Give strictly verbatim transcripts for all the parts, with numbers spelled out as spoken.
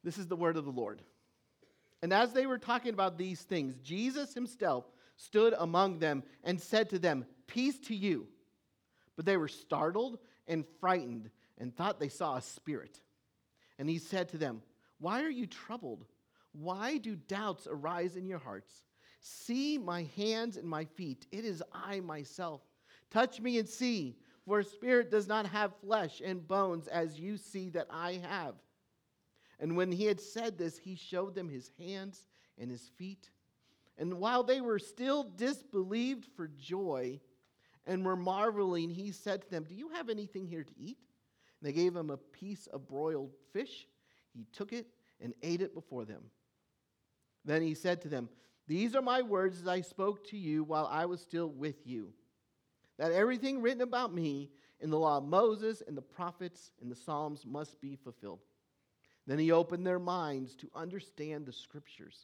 This is the word of the Lord. And as they were talking about these things, Jesus himself stood among them and said to them, "Peace to you." But they were startled and frightened and thought they saw a spirit. And he said to them, "Why are you troubled? Why do doubts arise in your hearts? See my hands and my feet. It is I myself. Touch me and see, for a spirit does not have flesh and bones as you see that I have." And when he had said this, he showed them his hands and his feet. And while they were still disbelieved for joy and were marveling, he said to them, "Do you have anything here to eat?" And they gave him a piece of broiled fish. He took it and ate it before them. Then he said to them, "These are my words that I spoke to you while I was still with you, that everything written about me in the law of Moses and the prophets and the Psalms must be fulfilled." Then he opened their minds to understand the scriptures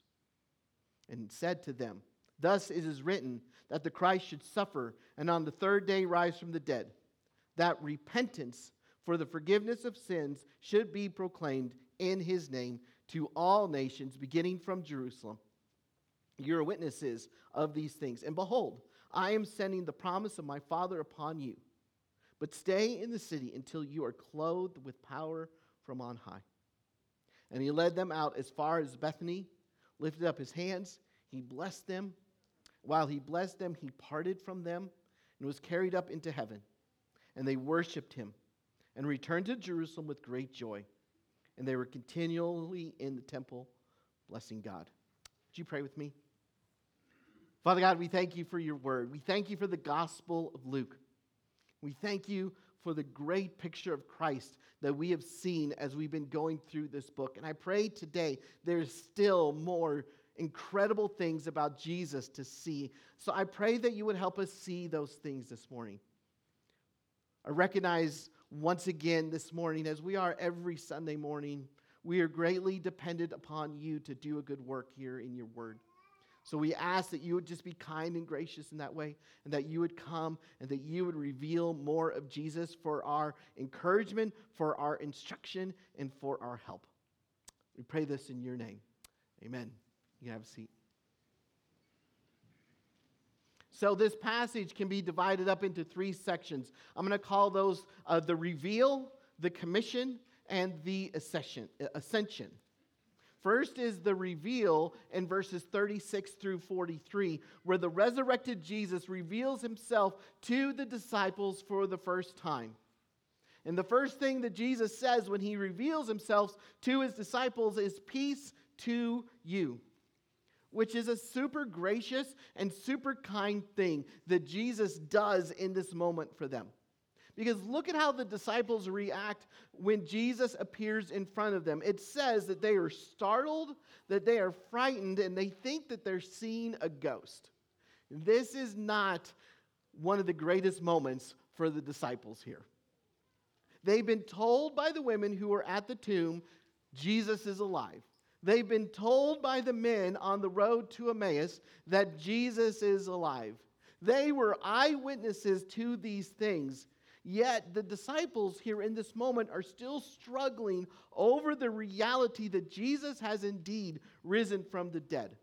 and said to them, "Thus it is written that the Christ should suffer and on the third day rise from the dead, that repentance for the forgiveness of sins should be proclaimed in his name to all nations, beginning from Jerusalem. You are witnesses of these things. And behold, I am sending the promise of my Father upon you. But stay in the city until you are clothed with power from on high." And he led them out as far as Bethany, lifted up his hands, he blessed them. While he blessed them, he parted from them and was carried up into heaven. And they worshipped him and returned to Jerusalem with great joy. And they were continually in the temple, blessing God. Would you pray with me? Father God, we thank you for your word. We thank you for the Gospel of Luke. We thank you for the great picture of Christ that we have seen as we've been going through this book. And I pray today there's still more incredible things about Jesus to see. So I pray that you would help us see those things this morning. I recognize once again this morning, as we are every Sunday morning, we are greatly dependent upon you to do a good work here in your word. So we ask that you would just be kind and gracious in that way, and that you would come and that you would reveal more of Jesus for our encouragement, for our instruction, and for our help. We pray this in your name. Amen. You can have a seat. So this passage can be divided up into three sections. I'm going to call those uh, the reveal, the commission, and the ascension. ascension. First is the reveal in verses thirty-six through forty-three, where the resurrected Jesus reveals himself to the disciples for the first time. And the first thing that Jesus says when he reveals himself to his disciples is, "Peace to you," which is a super gracious and super kind thing that Jesus does in this moment for them. Because look at how the disciples react when Jesus appears in front of them. It says that they are startled, that they are frightened, and they think that they're seeing a ghost. This is not one of the greatest moments for the disciples here. They've been told by the women who were at the tomb, Jesus is alive. They've been told by the men on the road to Emmaus that Jesus is alive. They were eyewitnesses to these things. Yet the disciples here in this moment are still struggling over the reality that Jesus has indeed risen from the dead.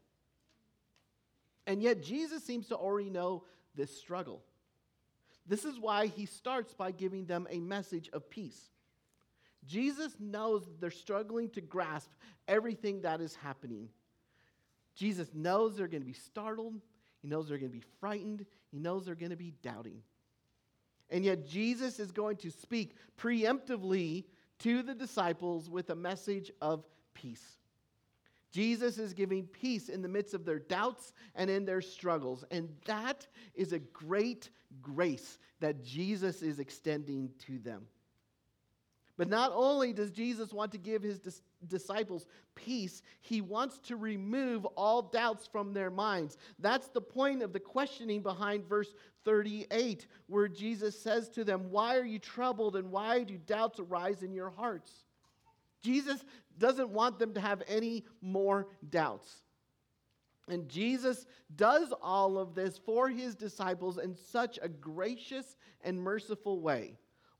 And yet Jesus seems to already know this struggle. This is why he starts by giving them a message of peace. Jesus knows that they're struggling to grasp everything that is happening. Jesus knows they're going to be startled. He knows they're going to be frightened. He knows they're going to be doubting. And yet Jesus is going to speak preemptively to the disciples with a message of peace. Jesus is giving peace in the midst of their doubts and in their struggles. And that is a great grace that Jesus is extending to them. But not only does Jesus want to give his dis- disciples peace, he wants to remove all doubts from their minds. That's the point of the questioning behind verse thirty-eight, where Jesus says to them, "Why are you troubled and why do doubts arise in your hearts?" Jesus doesn't want them to have any more doubts. And Jesus does all of this for his disciples in such a gracious and merciful way.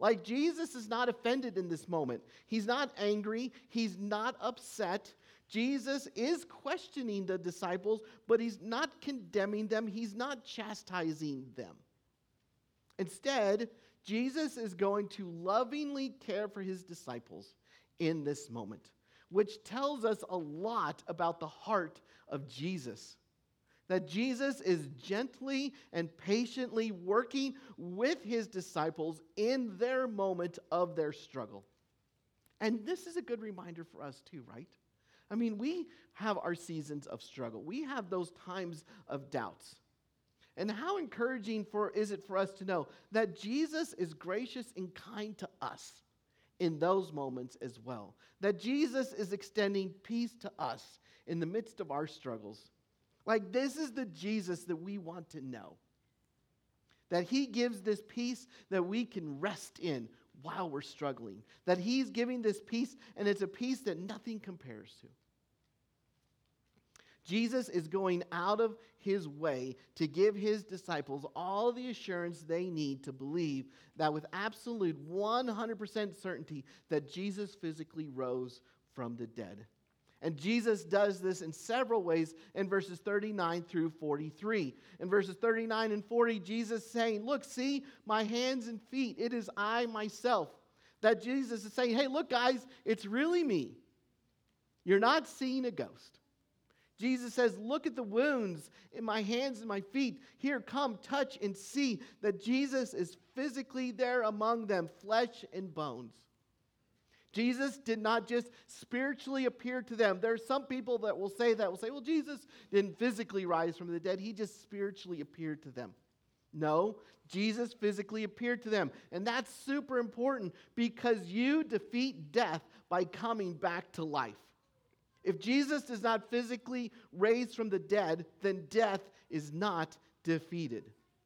Like, Jesus is not offended in this moment. He's not angry. He's not upset. Jesus is questioning the disciples, but he's not condemning them. He's not chastising them. Instead, Jesus is going to lovingly care for his disciples in this moment, which tells us a lot about the heart of Jesus. That Jesus is gently and patiently working with his disciples in their moment of their struggle. And this is a good reminder for us too, right? I mean, we have our seasons of struggle. We have those times of doubts. And how encouraging for is it for us to know that Jesus is gracious and kind to us in those moments as well. That Jesus is extending peace to us in the midst of our struggles. Like, this is the Jesus that we want to know. That he gives this peace that we can rest in while we're struggling. That he's giving this peace, and it's a peace that nothing compares to. Jesus is going out of his way to give his disciples all the assurance they need to believe that with absolute one hundred percent certainty that Jesus physically rose from the dead. And Jesus does this in several ways in verses thirty-nine through forty-three. In verses thirty-nine and forty, Jesus saying, look, see my hands and feet. It is I myself. That Jesus is saying, hey, look, guys, it's really me. You're not seeing a ghost. Jesus says, look at the wounds in my hands and my feet. Here, come, touch and see that Jesus is physically there among them, flesh and bones. Jesus did not just spiritually appear to them. There are some people that will say that, will say, well, Jesus didn't physically rise from the dead. He just spiritually appeared to them. No, Jesus physically appeared to them. And that's super important because you defeat death by coming back to life. If Jesus is not physically raised from the dead, then death is not defeated.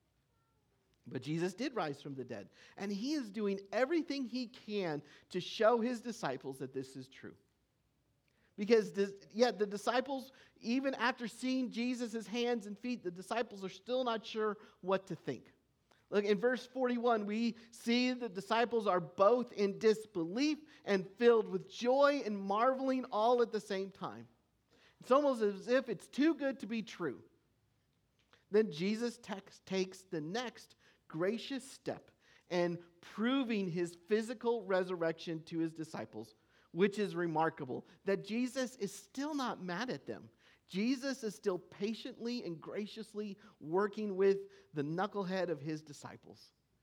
But Jesus did rise from the dead, and he is doing everything he can to show his disciples that this is true. Because this, yet the disciples, even after seeing Jesus' hands and feet, the disciples are still not sure what to think. Look, in verse forty-one, we see the disciples are both in disbelief and filled with joy and marveling all at the same time. It's almost as if it's too good to be true. Then Jesus tex- takes the next gracious step and proving his physical resurrection to his disciples, which is remarkable, that Jesus is still not mad at them. Jesus is still patiently and graciously working with the knucklehead of his disciples.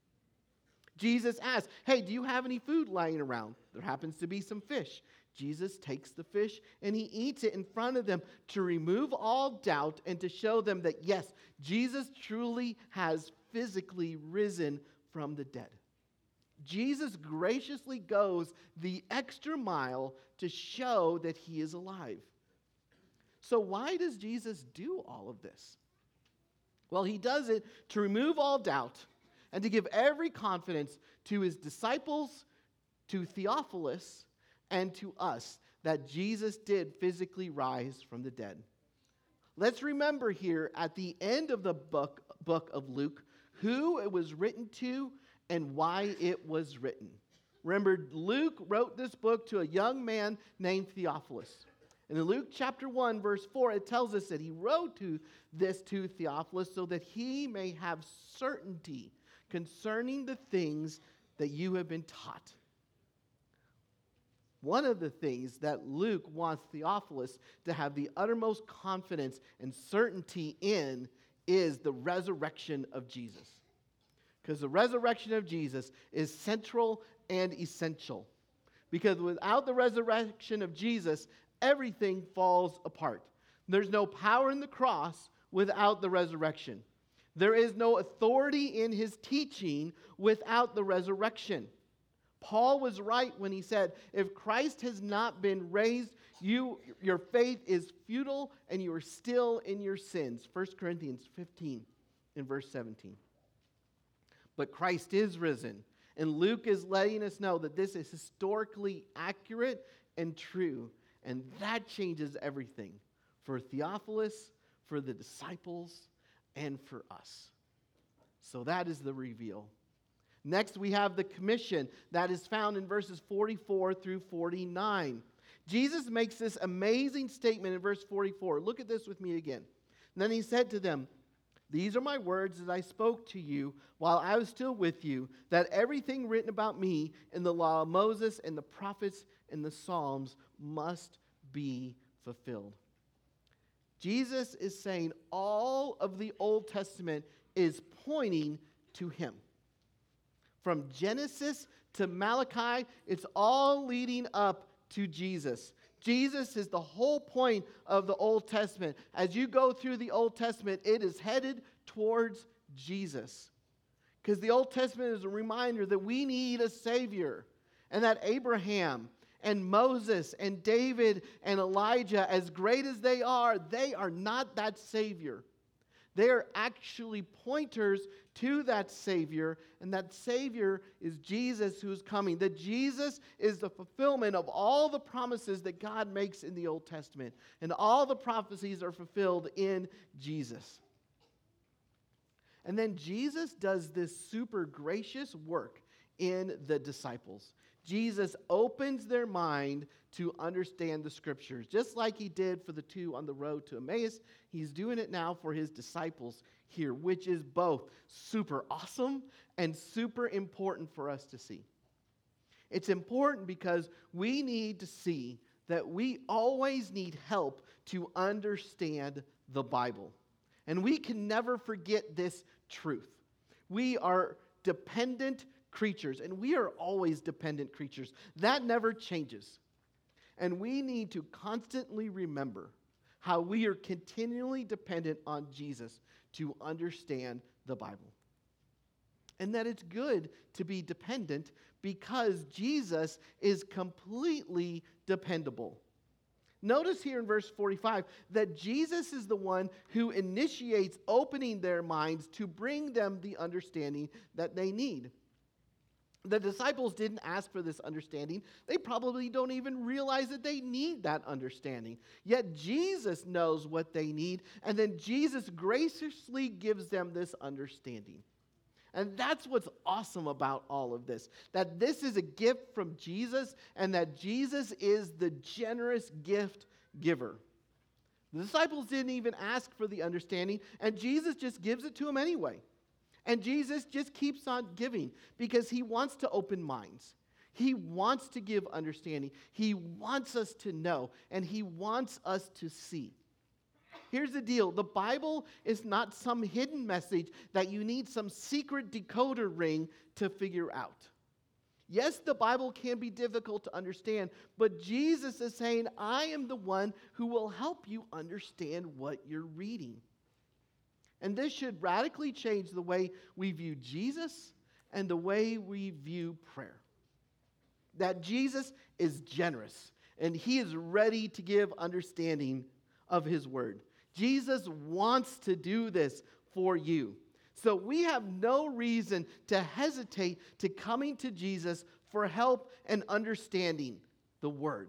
Jesus asks, hey, do you have any food lying around? There happens to be some fish. Jesus takes the fish and he eats it in front of them to remove all doubt and to show them that, yes, Jesus truly has physically risen from the dead. Jesus graciously goes the extra mile to show that he is alive. So why does Jesus do all of this? Well, he does it to remove all doubt and to give every confidence to his disciples, to Theophilus, and to us that Jesus did physically rise from the dead. Let's remember here at the end of the book, book of Luke who it was written to and why it was written. Remember, Luke wrote this book to a young man named Theophilus. And in Luke chapter one, verse four, it tells us that he wrote to this to Theophilus so that he may have certainty concerning the things that you have been taught. One of the things that Luke wants Theophilus to have the uttermost confidence and certainty in is the resurrection of Jesus. Because the resurrection of Jesus is central and essential. Because without the resurrection of Jesus, everything falls apart. There's no power in the cross without the resurrection. There is no authority in his teaching without the resurrection. Paul was right when he said, if Christ has not been raised, you, your faith is futile and you are still in your sins. First Corinthians fifteen and verse seventeen. But Christ is risen. And Luke is letting us know that this is historically accurate and true. And that changes everything for Theophilus, for the disciples, and for us. So that is the reveal. Next, we have the commission that is found in verses forty-four through forty-nine. Jesus makes this amazing statement in verse forty-four. Look at this with me again. And then he said to them, "These are my words that I spoke to you while I was still with you, that everything written about me in the law of Moses and the prophets and the Psalms must be fulfilled." Jesus is saying all of the Old Testament is pointing to him. From Genesis to Malachi, it's all leading up to Jesus. Jesus is the whole point of the Old Testament. As you go through the Old Testament, it is headed towards Jesus. Because the Old Testament is a reminder that we need a Savior. And that Abraham and Moses and David and Elijah, as great as they are, they are not that Savior. They are actually pointers to that Savior, and that Savior is Jesus who is coming. That Jesus is the fulfillment of all the promises that God makes in the Old Testament, and all the prophecies are fulfilled in Jesus. And then Jesus does this super gracious work in the disciples. Jesus opens their mind to understand the Scriptures. Just like he did for the two on the road to Emmaus, he's doing it now for his disciples here, which is both super awesome and super important for us to see. It's important because we need to see that we always need help to understand the Bible. And we can never forget this truth. We are dependent creatures, and we are always dependent creatures. That never changes. And we need to constantly remember how we are continually dependent on Jesus to understand the Bible. And that it's good to be dependent because Jesus is completely dependable. Notice here in verse forty-five that Jesus is the one who initiates opening their minds to bring them the understanding that they need. The disciples didn't ask for this understanding. They probably don't even realize that they need that understanding. Yet Jesus knows what they need, and then Jesus graciously gives them this understanding. And that's what's awesome about all of this, that this is a gift from Jesus, and that Jesus is the generous gift giver. The disciples didn't even ask for the understanding, and Jesus just gives it to them anyway. And Jesus just keeps on giving because he wants to open minds. He wants to give understanding. He wants us to know, and he wants us to see. Here's the deal. The Bible is not some hidden message that you need some secret decoder ring to figure out. Yes, the Bible can be difficult to understand, but Jesus is saying, I am the one who will help you understand what you're reading. And this should radically change the way we view Jesus and the way we view prayer. That Jesus is generous and he is ready to give understanding of his word. Jesus wants to do this for you. So we have no reason to hesitate to coming to Jesus for help and understanding the word.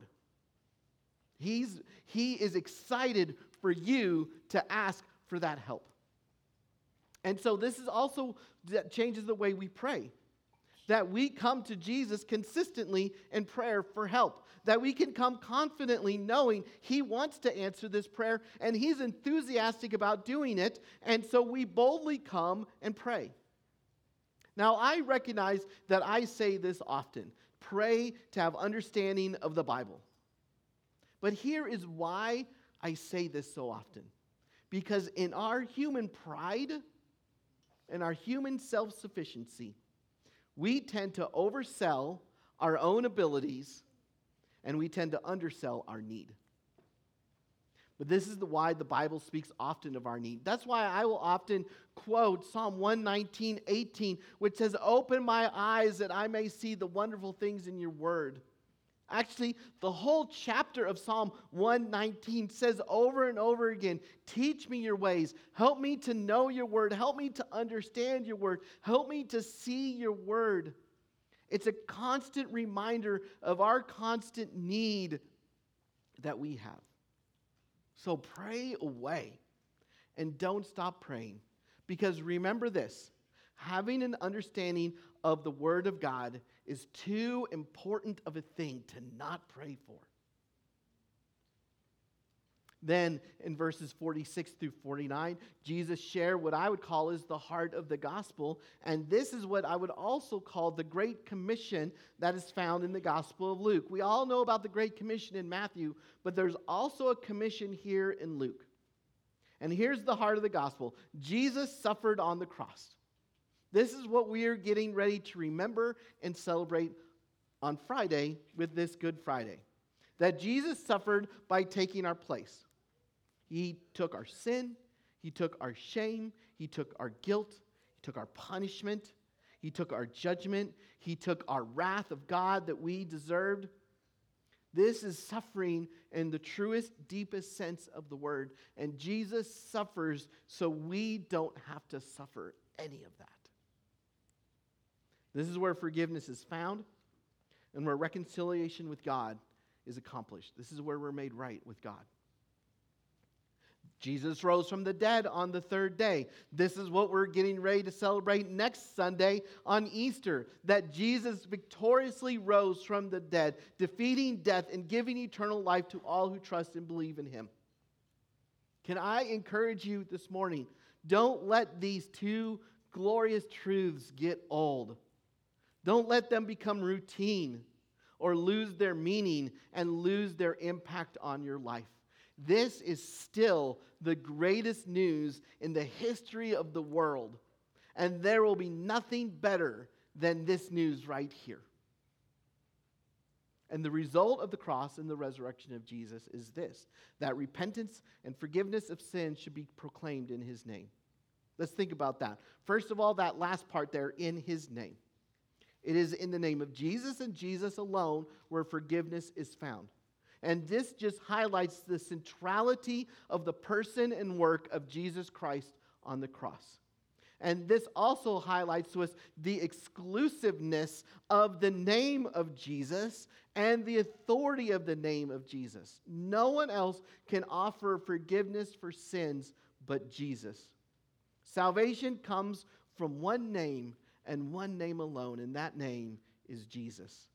He's, he is excited for you to ask for that help. And so this is also that changes the way we pray. That we come to Jesus consistently in prayer for help. That we can come confidently knowing he wants to answer this prayer and he's enthusiastic about doing it. And so we boldly come and pray. Now I recognize that I say this often. Pray to have understanding of the Bible. But here is why I say this so often. Because in our human pride and our human self-sufficiency, we tend to oversell our own abilities and we tend to undersell our need. But this is the why the Bible speaks often of our need. That's why I will often quote Psalm one nineteen, eighteen, which says, "Open my eyes that I may see the wonderful things in your word." Actually, the whole chapter of Psalm one nineteen says over and over again, teach me your ways. Help me to know your word. Help me to understand your word. Help me to see your word. It's a constant reminder of our constant need that we have. So pray away and don't stop praying. Because remember this, Having an understanding of the Word of God is too important of a thing to not pray for. Then in verses forty-six through forty-nine, Jesus shared what I would call is the heart of the gospel. And this is what I would also call the Great Commission that is found in the Gospel of Luke. We all know about the Great Commission in Matthew, but there's also a commission here in Luke. And here's the heart of the gospel. Jesus suffered on the cross. This is what we are getting ready to remember and celebrate on Friday with this Good Friday. That Jesus suffered by taking our place. He took our sin, He took our shame, He took our guilt, He took our punishment, He took our judgment, He took our wrath of God that we deserved. This is suffering in the truest, deepest sense of the word. And Jesus suffers so we don't have to suffer any of that. This is where forgiveness is found and where reconciliation with God is accomplished. This is where we're made right with God. Jesus rose from the dead on the third day. This is what we're getting ready to celebrate next Sunday on Easter, that Jesus victoriously rose from the dead, defeating death and giving eternal life to all who trust and believe in Him. Can I encourage you this morning, don't let these two glorious truths get old. Don't let them become routine or lose their meaning and lose their impact on your life. This is still the greatest news in the history of the world. And there will be nothing better than this news right here. And the result of the cross and the resurrection of Jesus is this, that repentance and forgiveness of sin should be proclaimed in His name. Let's think about that. First of all, that last part there, in His name. It is in the name of Jesus and Jesus alone where forgiveness is found. And this just highlights the centrality of the person and work of Jesus Christ on the cross. And this also highlights to us the exclusiveness of the name of Jesus and the authority of the name of Jesus. No one else can offer forgiveness for sins but Jesus. Salvation comes from one name and one name alone, and that name is Jesus.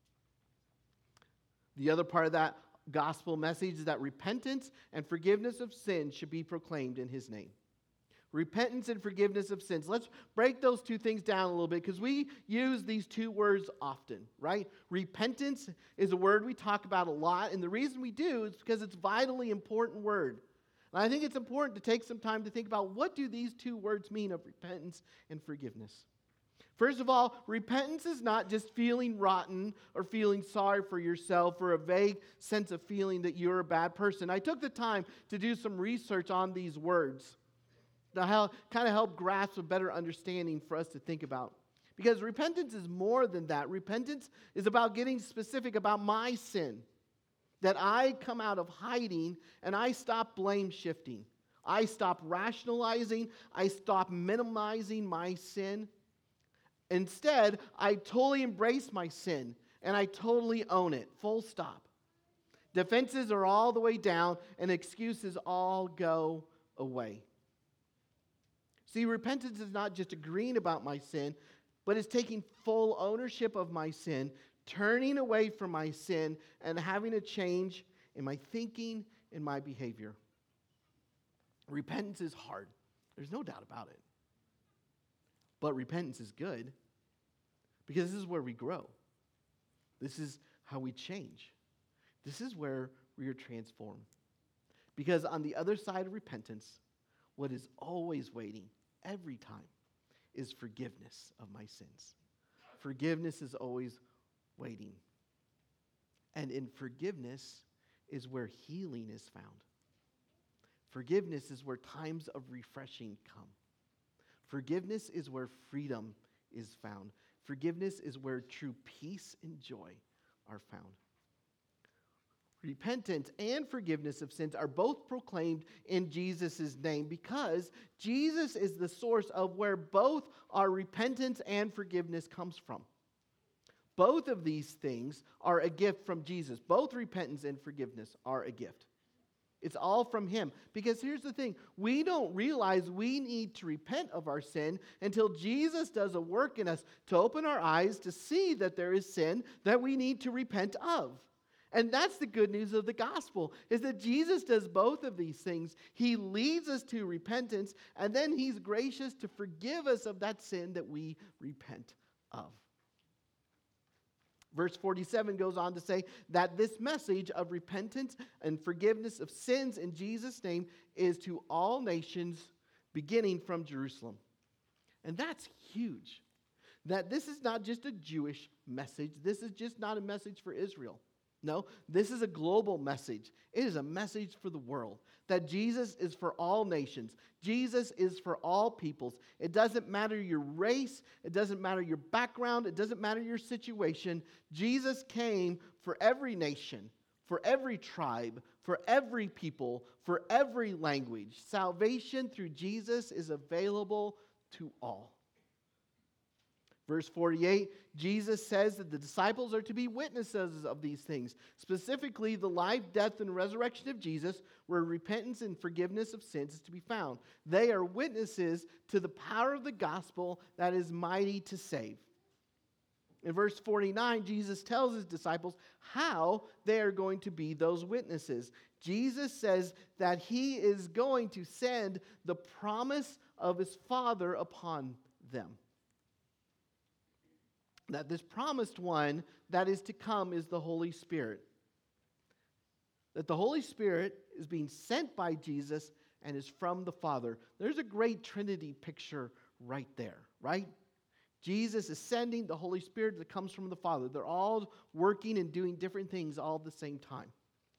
The other part of that gospel message is that repentance and forgiveness of sins should be proclaimed in His name. Repentance and forgiveness of sins. Let's break those two things down a little bit because we use these two words often, right? Repentance is a word we talk about a lot, and the reason we do is because it's a vitally important word. And I think it's important to take some time to think about what do these two words mean of repentance and forgiveness. First of all, repentance is not just feeling rotten or feeling sorry for yourself or a vague sense of feeling that you're a bad person. I took the time to do some research on these words to help, kind of help grasp a better understanding for us to think about. Because repentance is more than that. Repentance is about getting specific about my sin. That I come out of hiding and I stop blame shifting. I stop rationalizing. I stop minimizing my sin. Instead, I totally embrace my sin and I totally own it. Full stop. Defenses are all the way down and excuses all go away. See, repentance is not just agreeing about my sin, but it's taking full ownership of my sin, turning away from my sin, and having a change in my thinking and my behavior. Repentance is hard. There's no doubt about it. But repentance is good because this is where we grow. This is how we change. This is where we are transformed. Because on the other side of repentance, what is always waiting every time is forgiveness of my sins. Forgiveness is always waiting. And in forgiveness is where healing is found. Forgiveness is where times of refreshing come. Forgiveness is where freedom is found. Forgiveness is where true peace and joy are found. Repentance and forgiveness of sins are both proclaimed in Jesus' name because Jesus is the source of where both our repentance and forgiveness comes from. Both of these things are a gift from Jesus. Both repentance and forgiveness are a gift. It's all from him. Because here's the thing. We don't realize we need to repent of our sin until Jesus does a work in us to open our eyes to see that there is sin that we need to repent of. And that's the good news of the gospel, is that Jesus does both of these things. He leads us to repentance, and then he's gracious to forgive us of that sin that we repent of. Verse forty-seven goes on to say that this message of repentance and forgiveness of sins in Jesus' name is to all nations, beginning from Jerusalem. And that's huge. That this is not just a Jewish message. This is just not a message for Israel. No, this is a global message. It is a message for the world. That Jesus is for all nations. Jesus is for all peoples. It doesn't matter your race. It doesn't matter your background. It doesn't matter your situation. Jesus came for every nation, for every tribe, for every people, for every language. Salvation through Jesus is available to all. Verse forty-eight, Jesus says that the disciples are to be witnesses of these things, specifically the life, death, and resurrection of Jesus, where repentance and forgiveness of sins is to be found. They are witnesses to the power of the gospel that is mighty to save. In verse forty-nine, Jesus tells his disciples how they are going to be those witnesses. Jesus says that he is going to send the promise of his Father upon them. That this promised one that is to come is the Holy Spirit. That the Holy Spirit is being sent by Jesus and is from the Father. There's a great Trinity picture right there, right? Jesus is sending the Holy Spirit that comes from the Father. They're all working and doing different things all at the same time.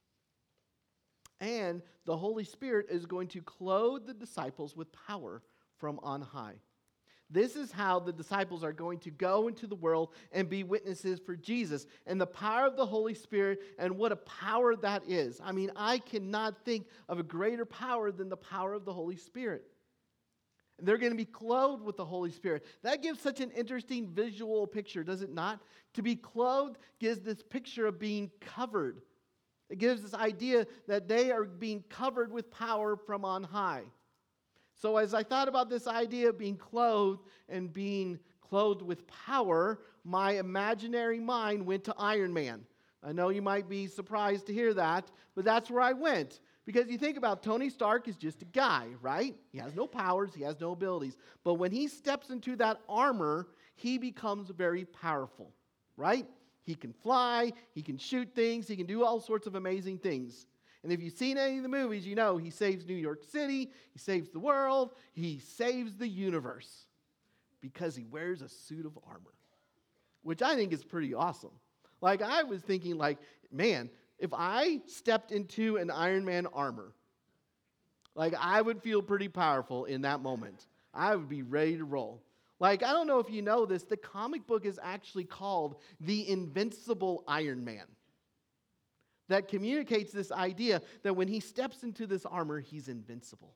And the Holy Spirit is going to clothe the disciples with power from on high. This is how the disciples are going to go into the world and be witnesses for Jesus. And the power of the Holy Spirit, and what a power that is. I mean, I cannot think of a greater power than the power of the Holy Spirit. And they're going to be clothed with the Holy Spirit. That gives such an interesting visual picture, does it not? To be clothed gives this picture of being covered. It gives this idea that they are being covered with power from on high. So as I thought about this idea of being clothed and being clothed with power, my imaginary mind went to Iron Man. I know you might be surprised to hear that, but that's where I went. Because you think about Tony Stark is just a guy, right? He has no powers, he has no abilities. But when he steps into that armor, he becomes very powerful, right? He can fly, he can shoot things, he can do all sorts of amazing things. And if you've seen any of the movies, you know he saves New York City, he saves the world, he saves the universe because he wears a suit of armor, which I think is pretty awesome. Like, I was thinking, like, man, if I stepped into an Iron Man armor, like, I would feel pretty powerful in that moment. I would be ready to roll. Like, I don't know if you know this, the comic book is actually called The Invincible Iron Man. That communicates this idea that when he steps into this armor, he's invincible.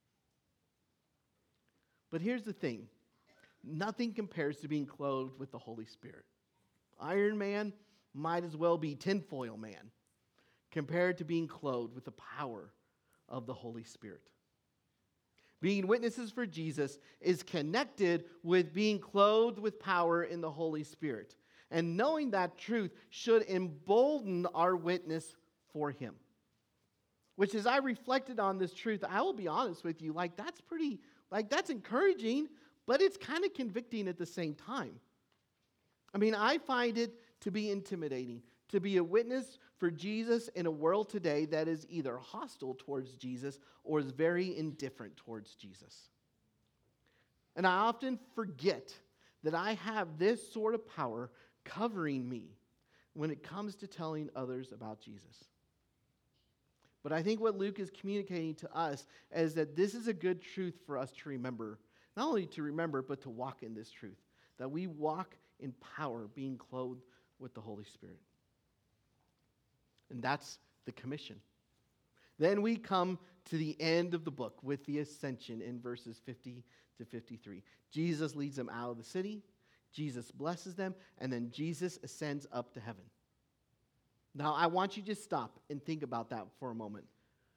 But here's the thing. Nothing compares to being clothed with the Holy Spirit. Iron Man might as well be tinfoil man compared to being clothed with the power of the Holy Spirit. Being witnesses for Jesus is connected with being clothed with power in the Holy Spirit. And knowing that truth should embolden our witness for him. Which, as I reflected on this truth, I will be honest with you, like that's pretty, like that's encouraging, but it's kind of convicting at the same time. I mean, I find it to be intimidating, to be a witness for Jesus in a world today that is either hostile towards Jesus or is very indifferent towards Jesus. And I often forget that I have this sort of power covering me when it comes to telling others about Jesus. But I think what Luke is communicating to us is that this is a good truth for us to remember. Not only to remember, but to walk in this truth. That we walk in power, being clothed with the Holy Spirit. And that's the commission. Then we come to the end of the book with the ascension in verses fifty to fifty-three. Jesus leads them out of the city. Jesus blesses them, and then Jesus ascends up to heaven. Now, I want you to just stop and think about that for a moment.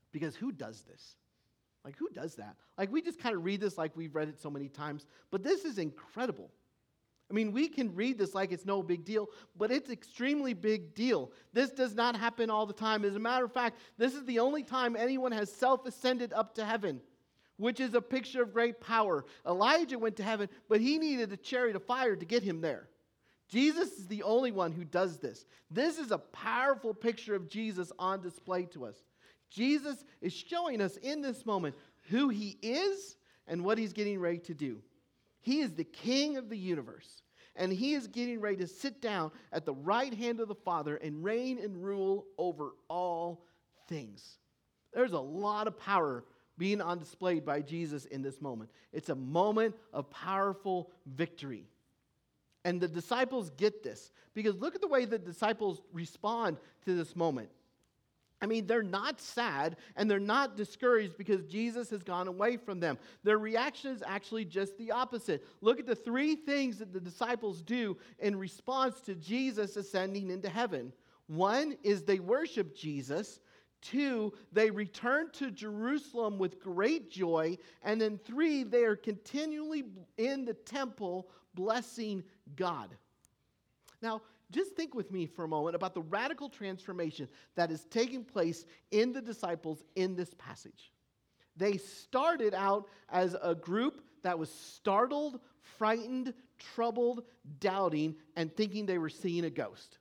Because who does this? Like, who does that? Like, we just kind of read this like we've read it so many times, but this is incredible. I mean, we can read this like it's no big deal, but it's extremely big deal. This does not happen all the time. As a matter of fact, this is the only time anyone has self-ascended up to heaven, which is a picture of great power. Elijah went to heaven, but he needed a chariot of fire to get him there. Jesus is the only one who does this. This is a powerful picture of Jesus on display to us. Jesus is showing us in this moment who he is and what he's getting ready to do. He is the king of the universe, and he is getting ready to sit down at the right hand of the Father and reign and rule over all things. There's a lot of power being on display by Jesus in this moment. It's a moment of powerful victory. And the disciples get this, because look at the way the disciples respond to this moment. I mean, they're not sad and they're not discouraged because Jesus has gone away from them. Their reaction is actually just the opposite. Look at the three things that the disciples do in response to Jesus ascending into heaven. One is they worship Jesus. Two, they return to Jerusalem with great joy. And then three, they are continually in the temple blessing God. Now, just think with me for a moment about the radical transformation that is taking place in the disciples in this passage. They started out as a group that was startled, frightened, troubled, doubting, and thinking they were seeing a ghost.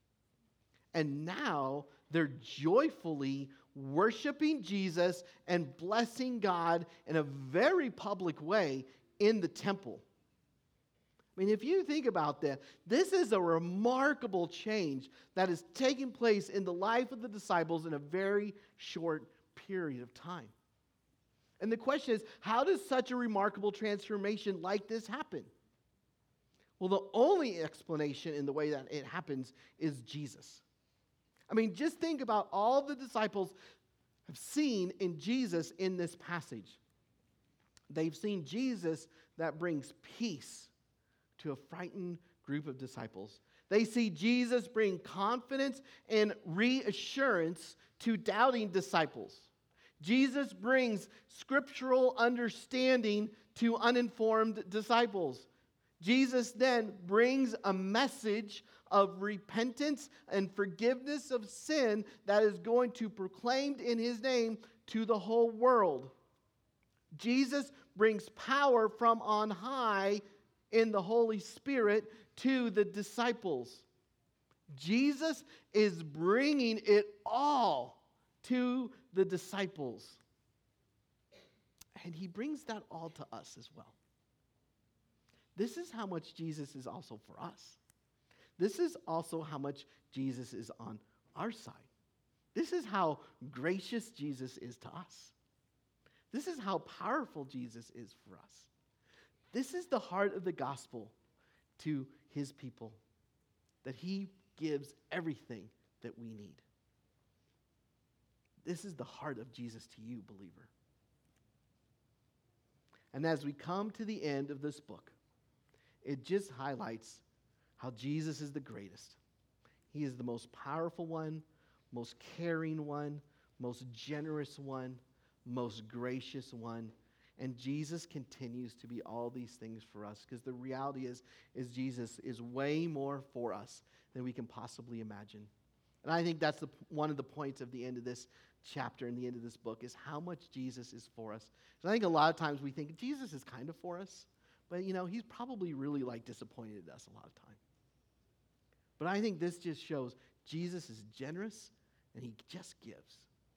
And now they're joyfully worshiping Jesus and blessing God in a very public way in the temple. I mean, if you think about that, this is a remarkable change that is taking place in the life of the disciples in a very short period of time. And the question is, how does such a remarkable transformation like this happen? Well, the only explanation in the way that it happens is Jesus. I mean, just think about all the disciples have seen in Jesus in this passage. They've seen Jesus that brings peace to a frightened group of disciples. They see Jesus bring confidence and reassurance to doubting disciples. Jesus brings scriptural understanding to uninformed disciples. Jesus then brings a message of repentance and forgiveness of sin that is going to be proclaimed in his name to the whole world. Jesus brings power from on high in the Holy Spirit to the disciples. Jesus is bringing it all to the disciples. And he brings that all to us as well. This is how much Jesus is also for us. This is also how much Jesus is on our side. This is how gracious Jesus is to us. This is how powerful Jesus is for us. This is the heart of the gospel to his people, that he gives everything that we need. This is the heart of Jesus to you, believer. And as we come to the end of this book, it just highlights how Jesus is the greatest. He is the most powerful one, most caring one, most generous one, most gracious one. And Jesus continues to be all these things for us, because the reality is, is Jesus is way more for us than we can possibly imagine. And I think that's the, one of the points of the end of this chapter and the end of this book is how much Jesus is for us. And I think a lot of times we think Jesus is kind of for us, but you know, he's probably really like disappointed us a lot of time. But I think this just shows Jesus is generous and he just gives.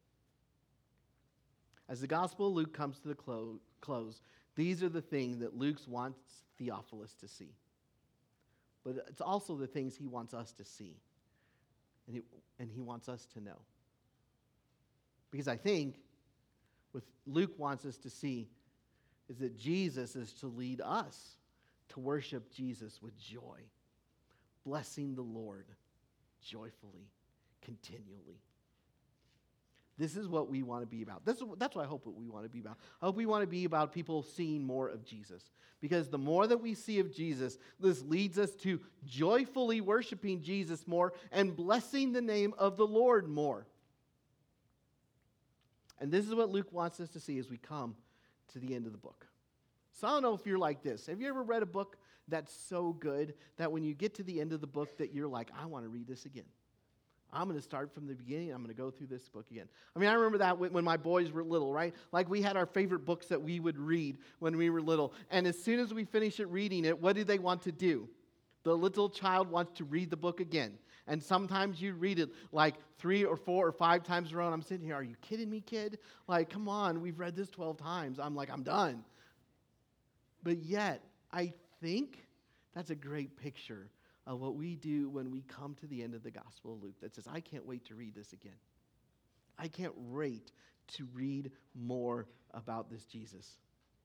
As the Gospel of Luke comes to the clo- close, these are the things that Luke wants Theophilus to see. But it's also the things he wants us to see. And he, and he wants us to know. Because I think what Luke wants us to see is that Jesus is to lead us to worship Jesus with joy, blessing the Lord joyfully, continually. This is what we want to be about. This is, that's what I hope what we want to be about. I hope we want to be about people seeing more of Jesus. Because the more that we see of Jesus, this leads us to joyfully worshiping Jesus more and blessing the name of the Lord more. And this is what Luke wants us to see as we come to the end of the book. So I don't know if you're like this. Have you ever read a book that's so good that when you get to the end of the book that you're like, I want to read this again? I'm going to start from the beginning. I'm going to go through this book again. I mean, I remember that when my boys were little, right? Like we had our favorite books that we would read when we were little. And as soon as we finished it reading it, what do they want to do? The little child wants to read the book again. And sometimes you read it like three or four or five times around. I'm sitting here, are you kidding me, kid? Like, come on, we've read this twelve times. I'm like, I'm done. But yet, I think that's a great picture of what we do when we come to the end of the Gospel of Luke that says, I can't wait to read this again. I can't wait to read more about this Jesus.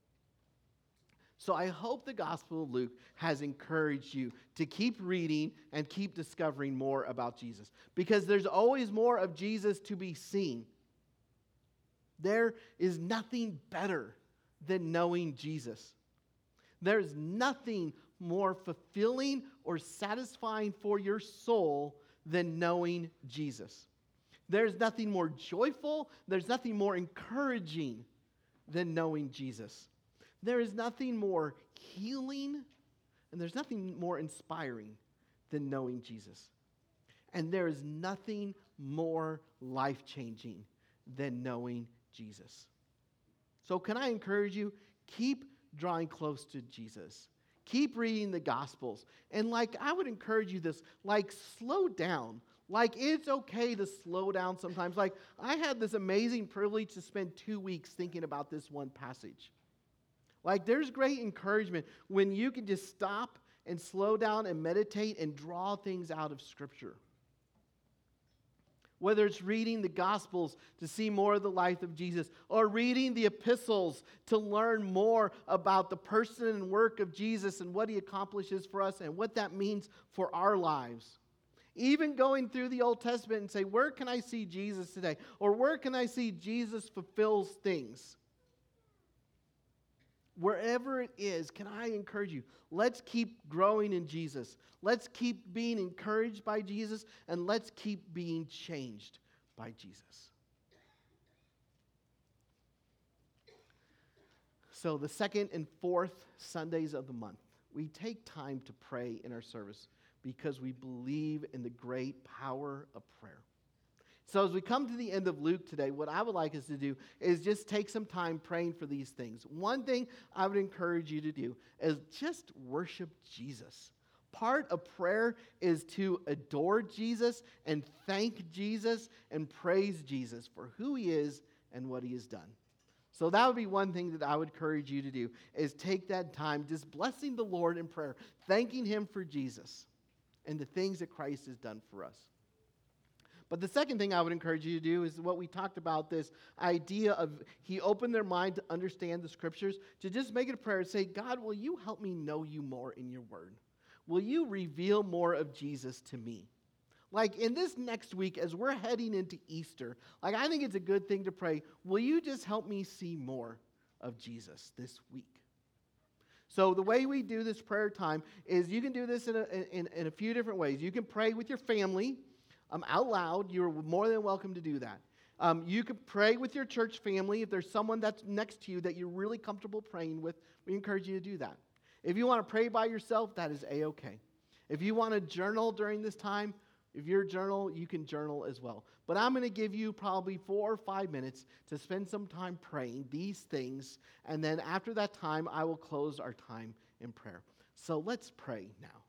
So I hope the Gospel of Luke has encouraged you to keep reading and keep discovering more about Jesus, because there's always more of Jesus to be seen. There is nothing better than knowing Jesus. There's nothing more fulfilling or satisfying for your soul than knowing Jesus. There's nothing more joyful, there's nothing more encouraging than knowing Jesus. There is nothing more healing, and there's nothing more inspiring than knowing Jesus. And there is nothing more life-changing than knowing Jesus. So can I encourage you, keep drawing close to Jesus. Keep reading the Gospels. And like, I would encourage you this, like, slow down. Like, it's okay to slow down sometimes. Like, I had this amazing privilege to spend two weeks thinking about this one passage. Like, there's great encouragement when you can just stop and slow down and meditate and draw things out of Scripture. Whether it's reading the Gospels to see more of the life of Jesus, or reading the epistles to learn more about the person and work of Jesus and what he accomplishes for us and what that means for our lives. Even going through the Old Testament and say, where can I see Jesus today? Or where can I see Jesus fulfills things? Wherever it is, can I encourage you? Let's keep growing in Jesus. Let's keep being encouraged by Jesus, and let's keep being changed by Jesus. So the second and fourth Sundays of the month, we take time to pray in our service because we believe in the great power of prayer. So as we come to the end of Luke today, what I would like us to do is just take some time praying for these things. One thing I would encourage you to do is just worship Jesus. Part of prayer is to adore Jesus and thank Jesus and praise Jesus for who he is and what he has done. So that would be one thing that I would encourage you to do, is take that time just blessing the Lord in prayer, thanking him for Jesus and the things that Christ has done for us. But the second thing I would encourage you to do is what we talked about, this idea of he opened their mind to understand the Scriptures, to just make it a prayer and say, God, will you help me know you more in your word? Will you reveal more of Jesus to me? Like in this next week, as we're heading into Easter, like I think it's a good thing to pray, will you just help me see more of Jesus this week? So the way we do this prayer time is you can do this in a, in, in a few different ways. You can pray with your family. Um, out loud. You're more than welcome to do that. Um, you can pray with your church family. If there's someone that's next to you that you're really comfortable praying with, we encourage you to do that. If you want to pray by yourself, that is A-okay. If you want to journal during this time, if you're a journal, you can journal as well. But I'm going to give you probably four or five minutes to spend some time praying these things, and then after that time, I will close our time in prayer. So let's pray now.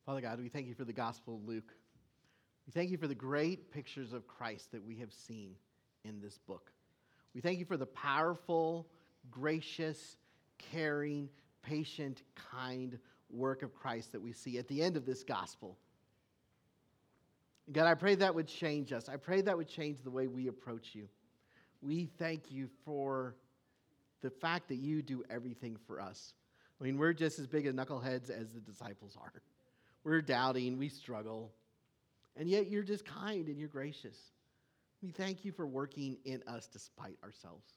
Father God, we thank you for the Gospel of Luke. We thank you for the great pictures of Christ that we have seen in this book. We thank you for the powerful, gracious, caring, patient, kind work of Christ that we see at the end of this gospel. God, I pray that would change us. I pray that would change the way we approach you. We thank you for the fact that you do everything for us. I mean, we're just as big as knuckleheads as the disciples are. We're doubting, we struggle, and yet you're just kind and you're gracious. We thank you for working in us despite ourselves.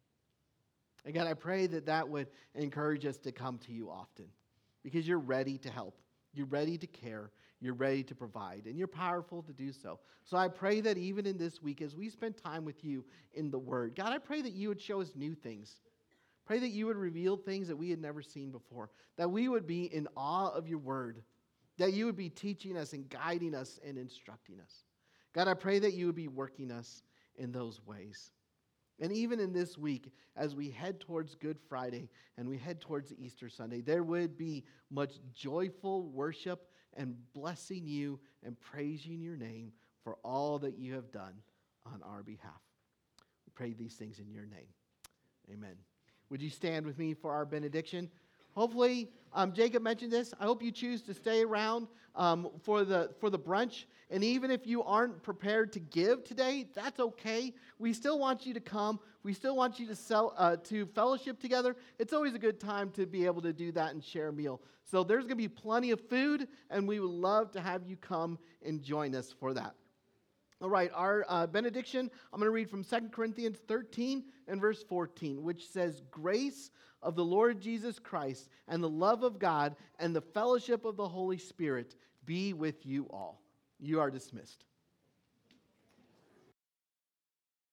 And God, I pray that that would encourage us to come to you often because you're ready to help. You're ready to care. You're ready to provide, and you're powerful to do so. So I pray that even in this week, as we spend time with you in the Word, God, I pray that you would show us new things. Pray that you would reveal things that we had never seen before, that we would be in awe of your Word, that you would be teaching us and guiding us and instructing us. God, I pray that you would be working us in those ways. And even in this week, as we head towards Good Friday and we head towards Easter Sunday, there would be much joyful worship and blessing you and praising your name for all that you have done on our behalf. We pray these things in your name. Amen. Would you stand with me for our benediction? Hopefully, um, Jacob mentioned this. I hope you choose to stay around um, for the for the brunch. And even if you aren't prepared to give today, that's okay. We still want you to come. We still want you to sell uh, to fellowship together. It's always a good time to be able to do that and share a meal. So there's going to be plenty of food, and we would love to have you come and join us for that. All right, our uh, benediction, I'm going to read from Second Corinthians thirteen and verse fourteen, which says, "Grace of the Lord Jesus Christ and the love of God and the fellowship of the Holy Spirit be with you all." You are dismissed.